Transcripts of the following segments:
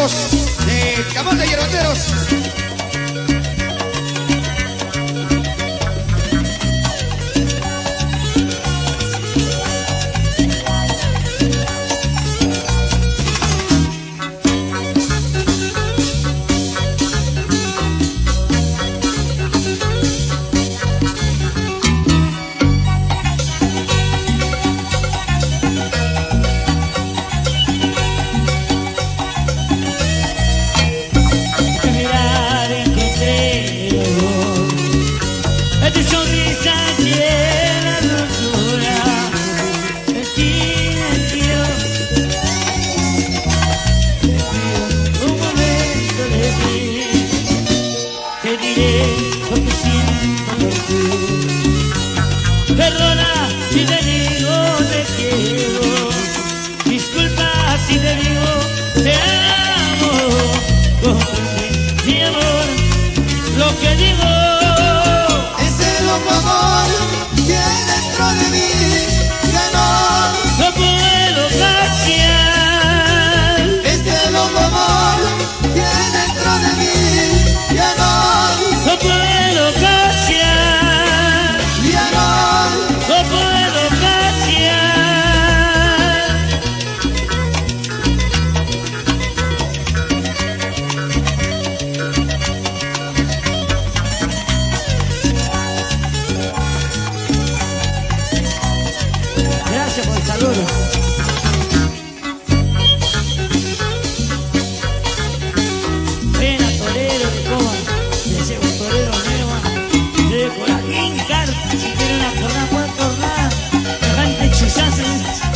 amigos de Camonte y Hierbateros. Perdona si te digo te quiero, disculpa si te digo te amo, comprende mi amor, lo que digo. Ese loco amor que dentro de mí ya no puedo saciar. Ese loco amor que dentro de mí ya no puedo saciar. Ya no puedo saciar. Gracias por el saludo. Pena, torero, de coma, deseo un torero nuevo, de Corajín, carta, si quiere una jornada, puede tornar, cante chuzazo.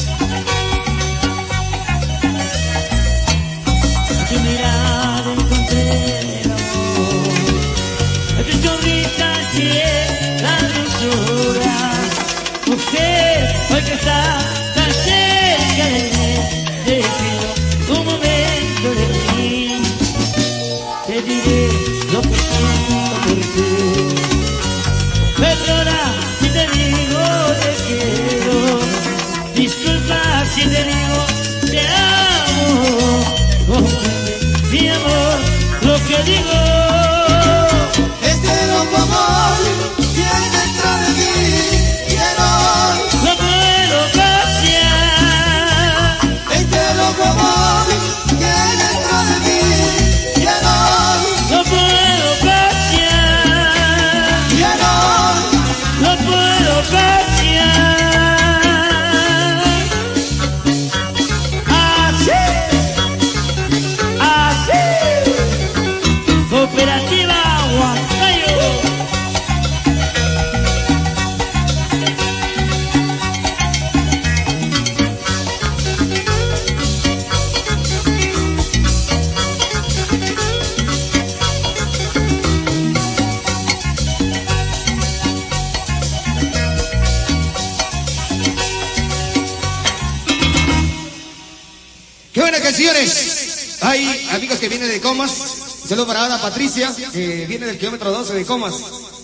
A tu mirada encontré el amor, a tu sonrisa hallé la dulzura, mujer, hoy que está tan cerca de mí, te pido un momento de mí. Te diré lo que siento por ti. Perdona si te digo te quiero, disculpa si te digo te amo, comprende mi amor, lo que digo. Este loco amor que dentro de mí ya no puedo saciar. Este loco amor que dentro de mí ya no puedo saciar. Ya no puedo saciar. Así, Cooperativa Huancayo. ¡Qué buenas canciones! Hay amigos que vienen de Comas. Un saludo para Ana Patricia, que viene del kilómetro 12 de Comas.